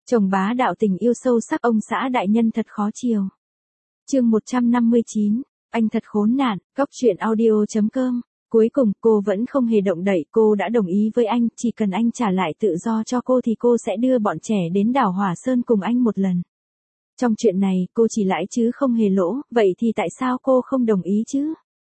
Chồng bá đạo tình yêu sâu sắc ông xã đại nhân thật khó chiều. Chương 159, anh thật khốn nạn, Cóc truyện audio.com. Cuối cùng cô vẫn không hề động đậy, cô đã đồng ý với anh, chỉ cần anh trả lại tự do cho cô thì cô sẽ đưa bọn trẻ đến đảo Hỏa Sơn cùng anh một lần. Trong chuyện này cô chỉ lãi chứ không hề lỗ, vậy thì tại sao cô không đồng ý chứ?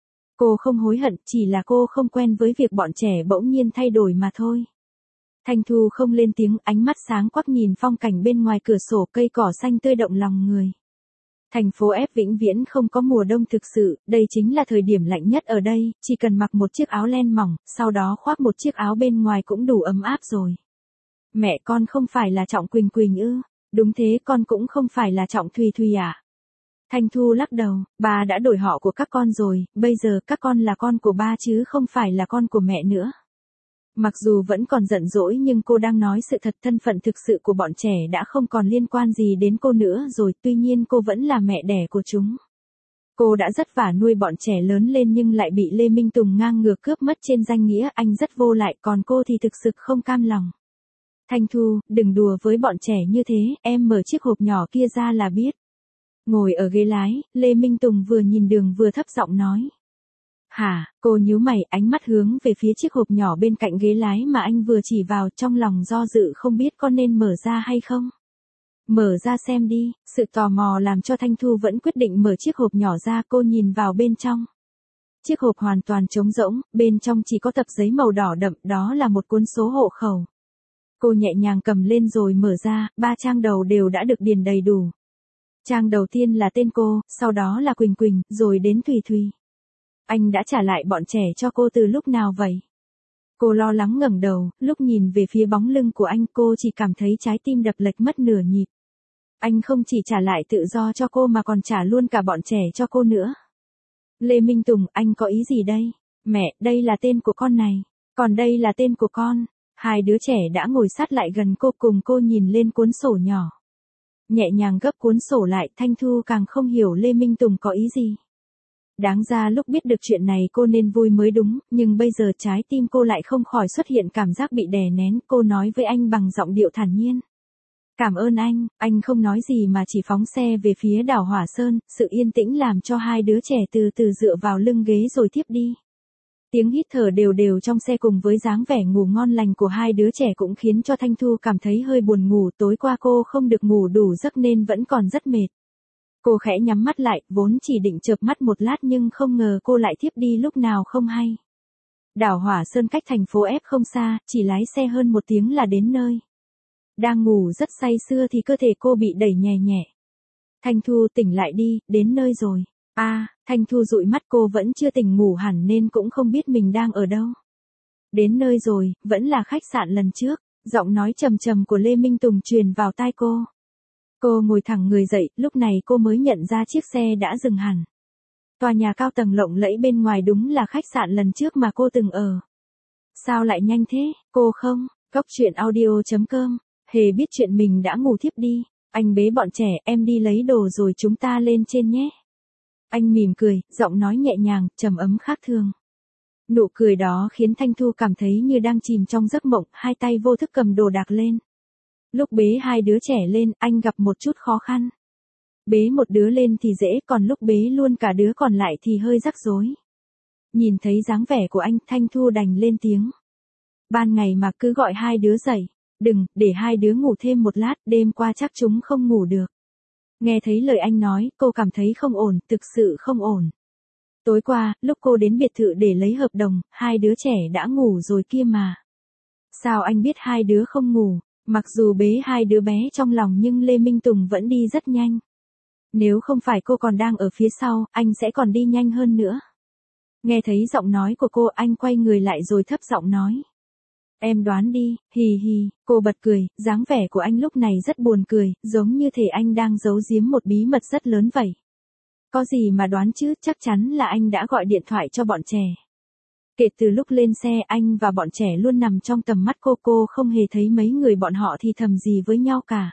Cô không hối hận, chỉ là cô không quen với việc bọn trẻ bỗng nhiên thay đổi mà thôi. Thanh Thu không lên tiếng, ánh mắt sáng quắc nhìn phong cảnh bên ngoài cửa sổ, cây cỏ xanh tươi động lòng người. Thành phố F vĩnh viễn không có mùa đông thực sự, đây chính là thời điểm lạnh nhất ở đây, chỉ cần mặc một chiếc áo len mỏng, sau đó khoác một chiếc áo bên ngoài cũng đủ ấm áp rồi. Mẹ con không phải là Trọng Quỳnh Quỳnh ư? Đúng thế, con cũng không phải là Trọng Thùy Thùy à? Thanh Thu lắc đầu, ba đã đổi họ của các con rồi, bây giờ các con là con của ba chứ không phải là con của mẹ nữa. Mặc dù vẫn còn giận dỗi nhưng cô đang nói sự thật, thân phận thực sự của bọn trẻ đã không còn liên quan gì đến cô nữa rồi, tuy nhiên cô vẫn là mẹ đẻ của chúng. Cô đã rất vả nuôi bọn trẻ lớn lên nhưng lại bị Lê Minh Tùng ngang ngược cướp mất trên danh nghĩa anh rất vô lại, còn cô thì thực sự không cam lòng. Thanh Thu, đừng đùa với bọn trẻ như thế, em mở chiếc hộp nhỏ kia ra là biết. Ngồi ở ghế lái, Lê Minh Tùng vừa nhìn đường vừa thấp giọng nói. Hả, cô nhíu mày, ánh mắt hướng về phía chiếc hộp nhỏ bên cạnh ghế lái mà anh vừa chỉ vào, trong lòng do dự không biết có nên mở ra hay không. Mở ra xem đi, sự tò mò làm cho Thanh Thu vẫn quyết định mở chiếc hộp nhỏ ra, cô nhìn vào bên trong. Chiếc hộp hoàn toàn trống rỗng, bên trong chỉ có tập giấy màu đỏ đậm, đó là một cuốn số hộ khẩu. Cô nhẹ nhàng cầm lên rồi mở ra, 3 trang đầu đều đã được điền đầy đủ. Trang đầu tiên là tên cô, sau đó là Quỳnh Quỳnh, rồi đến Thùy Thùy. Anh đã trả lại bọn trẻ cho cô từ lúc nào vậy? Cô lo lắng ngẩng đầu, lúc nhìn về phía bóng lưng của anh cô chỉ cảm thấy trái tim đập lệch mất nửa nhịp. Anh không chỉ trả lại tự do cho cô mà còn trả luôn cả bọn trẻ cho cô nữa. Lê Minh Tùng, anh có ý gì đây? Mẹ, đây là tên của con này, còn đây là tên của con. Hai đứa trẻ đã ngồi sát lại gần cô, cùng cô nhìn lên cuốn sổ nhỏ. Nhẹ nhàng gấp cuốn sổ lại, Thanh Thu càng không hiểu Lê Minh Tùng có ý gì. Đáng ra lúc biết được chuyện này cô nên vui mới đúng, nhưng bây giờ trái tim cô lại không khỏi xuất hiện cảm giác bị đè nén, cô nói với anh bằng giọng điệu thản nhiên. Cảm ơn anh không nói gì mà chỉ phóng xe về phía đảo Hỏa Sơn, sự yên tĩnh làm cho hai đứa trẻ từ từ dựa vào lưng ghế rồi tiếp đi. Tiếng hít thở đều đều trong xe cùng với dáng vẻ ngủ ngon lành của hai đứa trẻ cũng khiến cho Thanh Thu cảm thấy hơi buồn ngủ, tối qua cô không được ngủ đủ giấc nên vẫn còn rất mệt. Cô khẽ nhắm mắt lại, vốn chỉ định chợp mắt một lát nhưng không ngờ cô lại thiếp đi lúc nào không hay. Đảo Hỏa Sơn cách thành phố F không xa, chỉ lái xe hơn 1 tiếng là đến nơi. Đang ngủ rất say sưa thì cơ thể cô bị đẩy nhẹ nhẹ. Thanh Thu tỉnh lại đi, đến nơi rồi. Thanh Thu dụi mắt, cô vẫn chưa tỉnh ngủ hẳn nên cũng không biết mình đang ở đâu. Đến nơi rồi, vẫn là khách sạn lần trước, giọng nói trầm trầm của Lê Minh Tùng truyền vào tai cô. Cô ngồi thẳng người dậy, lúc này cô mới nhận ra chiếc xe đã dừng hẳn. Tòa nhà cao tầng lộng lẫy bên ngoài đúng là khách sạn lần trước mà cô từng ở. Sao lại nhanh thế, cô không? Cóc truyện audio.com. Hề biết chuyện mình đã ngủ thiếp đi. Anh bế bọn trẻ, em đi lấy đồ rồi chúng ta lên trên nhé. Anh mỉm cười, giọng nói nhẹ nhàng, trầm ấm khác thường. Nụ cười đó khiến Thanh Thu cảm thấy như đang chìm trong giấc mộng, hai tay vô thức cầm đồ đạc lên. Lúc bế hai đứa trẻ lên, anh gặp một chút khó khăn. Bế một đứa lên thì dễ, còn lúc bế luôn cả đứa còn lại thì hơi rắc rối. Nhìn thấy dáng vẻ của anh, Thanh Thu đành lên tiếng. Ban ngày mà cứ gọi hai đứa dậy. Đừng, để hai đứa ngủ thêm một lát, đêm qua chắc chúng không ngủ được. Nghe thấy lời anh nói, cô cảm thấy không ổn, thực sự không ổn. Tối qua, lúc cô đến biệt thự để lấy hợp đồng, hai đứa trẻ đã ngủ rồi kia mà. Sao anh biết hai đứa không ngủ? Mặc dù bế hai đứa bé trong lòng nhưng Lê Minh Tùng vẫn đi rất nhanh. Nếu không phải cô còn đang ở phía sau, anh sẽ còn đi nhanh hơn nữa. Nghe thấy giọng nói của cô, anh quay người lại rồi thấp giọng nói. Em đoán đi, hì hì, cô bật cười, dáng vẻ của anh lúc này rất buồn cười, giống như thể anh đang giấu giếm một bí mật rất lớn vậy. Có gì mà đoán chứ, chắc chắn là anh đã gọi điện thoại cho bọn trẻ. Kể từ lúc lên xe, anh và bọn trẻ luôn nằm trong tầm mắt cô không hề thấy mấy người bọn họ thì thầm gì với nhau cả.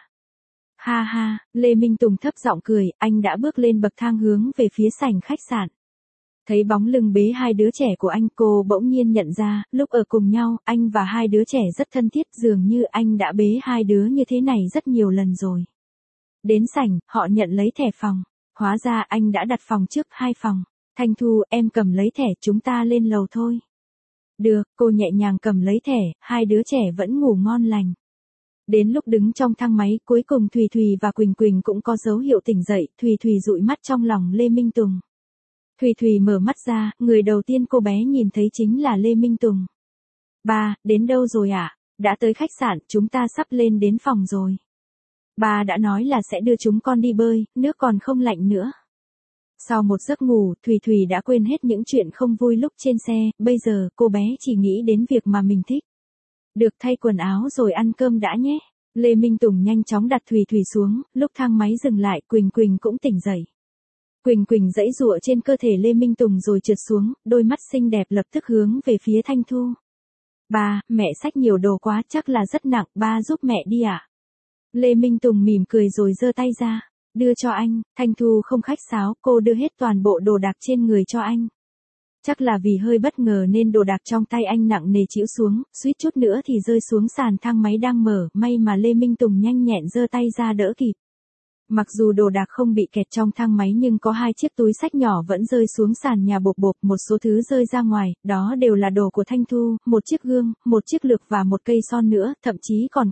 Ha ha, Lê Minh Tùng thấp giọng cười, anh đã bước lên bậc thang hướng về phía sảnh khách sạn. Thấy bóng lưng bế hai đứa trẻ của anh, cô bỗng nhiên nhận ra, lúc ở cùng nhau, anh và hai đứa trẻ rất thân thiết, dường như anh đã bế hai đứa như thế này rất nhiều lần rồi. Đến sảnh, họ nhận lấy thẻ phòng. Hóa ra anh đã đặt phòng trước 2 phòng. Thanh Thu, em cầm lấy thẻ, chúng ta lên lầu thôi. Được, cô nhẹ nhàng cầm lấy thẻ, hai đứa trẻ vẫn ngủ ngon lành. Đến lúc đứng trong thang máy, cuối cùng Thùy Thùy và Quỳnh Quỳnh cũng có dấu hiệu tỉnh dậy, Thùy Thùy dụi mắt trong lòng Lê Minh Tùng. Thùy Thùy mở mắt ra, người đầu tiên cô bé nhìn thấy chính là Lê Minh Tùng. Ba, đến đâu rồi ạ? Đã tới khách sạn, chúng ta sắp lên đến phòng rồi. Ba đã nói là sẽ đưa chúng con đi bơi, nước còn không lạnh nữa. Sau một giấc ngủ, Thùy Thùy đã quên hết những chuyện không vui lúc trên xe, bây giờ cô bé chỉ nghĩ đến việc mà mình thích. Được, thay quần áo rồi ăn cơm đã nhé. Lê Minh Tùng nhanh chóng đặt Thùy Thùy xuống, lúc thang máy dừng lại, Quỳnh Quỳnh cũng tỉnh dậy. Quỳnh Quỳnh giãy giụa trên cơ thể Lê Minh Tùng rồi trượt xuống, đôi mắt xinh đẹp lập tức hướng về phía Thanh Thu. Ba, mẹ xách nhiều đồ quá, chắc là rất nặng, ba giúp mẹ đi ạ. Lê Minh Tùng mỉm cười rồi giơ tay ra, đưa cho anh. Thanh Thu không khách sáo, cô đưa hết toàn bộ đồ đạc trên người cho anh. Chắc là vì hơi bất ngờ nên đồ đạc trong tay anh nặng nề chĩu xuống, suýt chút nữa thì rơi xuống sàn thang máy đang mở, may mà Lê Minh Tùng nhanh nhẹn giơ tay ra đỡ kịp. Mặc dù đồ đạc không bị kẹt trong thang máy nhưng có 2 chiếc túi xách nhỏ vẫn rơi xuống sàn nhà bộp bộp, một số thứ rơi ra ngoài, đó đều là đồ của Thanh Thu, một chiếc gương, một chiếc lược và một cây son nữa, thậm chí còn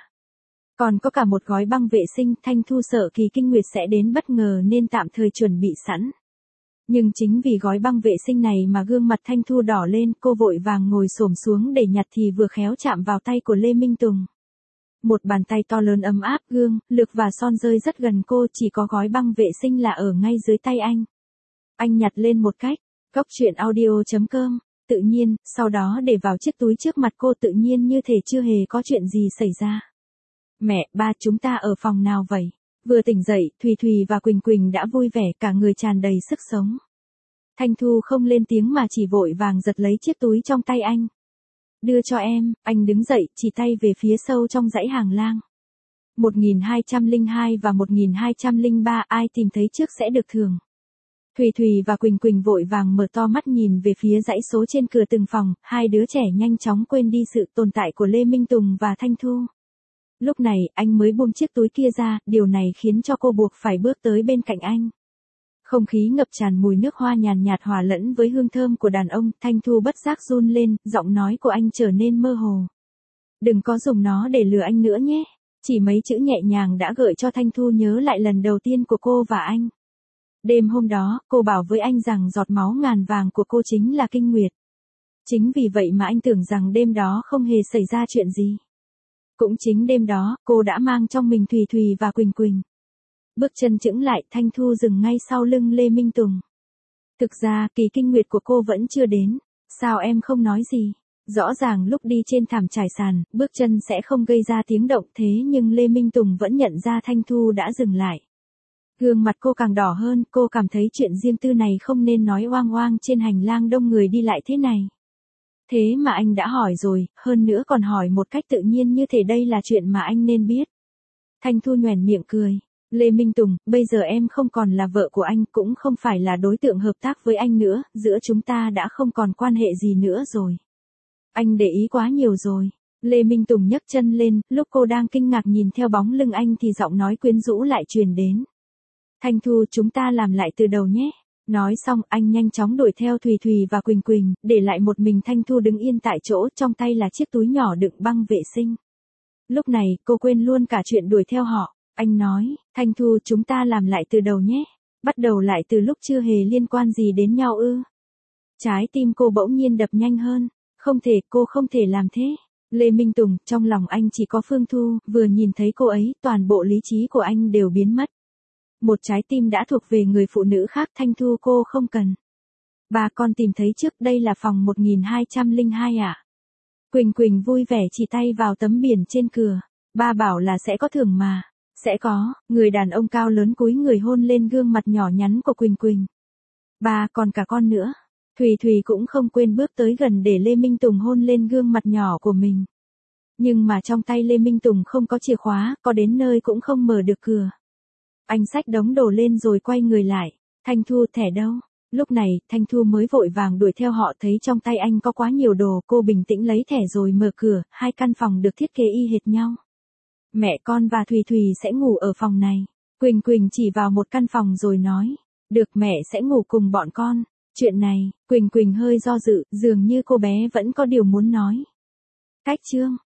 có cả một gói băng vệ sinh. Thanh Thu sợ Kỳ Kinh Nguyệt sẽ đến bất ngờ nên tạm thời chuẩn bị sẵn. Nhưng chính vì gói băng vệ sinh này mà gương mặt Thanh Thu đỏ lên, cô vội vàng ngồi xổm xuống để nhặt thì vừa khéo chạm vào tay của Lê Minh Tùng. Một bàn tay to lớn ấm áp, gương, lược và son rơi rất gần cô, chỉ có gói băng vệ sinh là ở ngay dưới tay anh. Anh nhặt lên một cách, Cóc Truyện Audio.com, tự nhiên, sau đó để vào chiếc túi trước mặt cô tự nhiên như thể chưa hề có chuyện gì xảy ra. Mẹ, ba, chúng ta ở phòng nào vậy? Vừa tỉnh dậy, Thùy Thùy và Quỳnh Quỳnh đã vui vẻ, cả người tràn đầy sức sống. Thanh Thu không lên tiếng mà chỉ vội vàng giật lấy chiếc túi trong tay anh. Đưa cho em, anh đứng dậy, chỉ tay về phía sâu trong dãy hàng lang. 1202 và 1203, ai tìm thấy trước sẽ được thưởng. Thùy Thùy và Quỳnh Quỳnh vội vàng mở to mắt nhìn về phía dãy số trên cửa từng phòng, hai đứa trẻ nhanh chóng quên đi sự tồn tại của Lê Minh Tùng và Thanh Thu. Lúc này, anh mới buông chiếc túi kia ra, điều này khiến cho cô buộc phải bước tới bên cạnh anh. Không khí ngập tràn mùi nước hoa nhàn nhạt hòa lẫn với hương thơm của đàn ông, Thanh Thu bất giác run lên, giọng nói của anh trở nên mơ hồ. Đừng có dùng nó để lừa anh nữa nhé. Chỉ mấy chữ nhẹ nhàng đã gợi cho Thanh Thu nhớ lại lần đầu tiên của cô và anh. Đêm hôm đó, cô bảo với anh rằng giọt máu ngàn vàng của cô chính là Kinh Nguyệt. Chính vì vậy mà anh tưởng rằng đêm đó không hề xảy ra chuyện gì. Cũng chính đêm đó, cô đã mang trong mình Thùy Thùy và Quỳnh Quỳnh. Bước chân chững lại, Thanh Thu dừng ngay sau lưng Lê Minh Tùng. Thực ra, kỳ kinh nguyệt của cô vẫn chưa đến. Sao em không nói gì? Rõ ràng lúc đi trên thảm trải sàn, bước chân sẽ không gây ra tiếng động, thế nhưng Lê Minh Tùng vẫn nhận ra Thanh Thu đã dừng lại. Gương mặt cô càng đỏ hơn, cô cảm thấy chuyện riêng tư này không nên nói oang oang trên hành lang đông người đi lại thế này. Thế mà anh đã hỏi rồi, hơn nữa còn hỏi một cách tự nhiên như thể đây là chuyện mà anh nên biết. Thanh Thu nhoẻn miệng cười. Lê Minh Tùng, bây giờ em không còn là vợ của anh, cũng không phải là đối tượng hợp tác với anh nữa, giữa chúng ta đã không còn quan hệ gì nữa rồi. Anh để ý quá nhiều rồi. Lê Minh Tùng nhấc chân lên, lúc cô đang kinh ngạc nhìn theo bóng lưng anh thì giọng nói quyến rũ lại truyền đến. Thanh Thu, chúng ta làm lại từ đầu nhé. Nói xong, anh nhanh chóng đuổi theo Thùy Thùy và Quỳnh Quỳnh, để lại một mình Thanh Thu đứng yên tại chỗ, trong tay là chiếc túi nhỏ đựng băng vệ sinh. Lúc này, cô quên luôn cả chuyện đuổi theo họ. Anh nói, Thanh Thu, chúng ta làm lại từ đầu nhé. Bắt đầu lại từ lúc chưa hề liên quan gì đến nhau ư? Trái tim cô bỗng nhiên đập nhanh hơn. Không thể, cô không thể làm thế. Lê Minh Tùng, trong lòng anh chỉ có Phương Thu, vừa nhìn thấy cô ấy, toàn bộ lý trí của anh đều biến mất. Một trái tim đã thuộc về người phụ nữ khác, Thanh Thu cô không cần. Bà con tìm thấy trước, đây là phòng 1202 ạ. Quỳnh Quỳnh vui vẻ chỉ tay vào tấm biển trên cửa. Ba bảo là sẽ có thưởng mà. Sẽ có, người đàn ông cao lớn cúi người hôn lên gương mặt nhỏ nhắn của Quỳnh Quỳnh. Ba còn cả con nữa. Thùy Thùy cũng không quên bước tới gần để Lê Minh Tùng hôn lên gương mặt nhỏ của mình. Nhưng mà trong tay Lê Minh Tùng không có chìa khóa, có đến nơi cũng không mở được cửa. Anh xách đống đồ lên rồi quay người lại. Thanh Thu, thẻ đâu? Lúc này, Thanh Thu mới vội vàng đuổi theo họ thấy trong tay anh có quá nhiều đồ, cô bình tĩnh lấy thẻ rồi mở cửa, hai căn phòng được thiết kế y hệt nhau. Mẹ con và Thùy Thùy sẽ ngủ ở phòng này. Quỳnh Quỳnh chỉ vào một căn phòng rồi nói, được mẹ sẽ ngủ cùng bọn con. Chuyện này, Quỳnh Quỳnh hơi do dự, dường như cô bé vẫn có điều muốn nói. Cách chương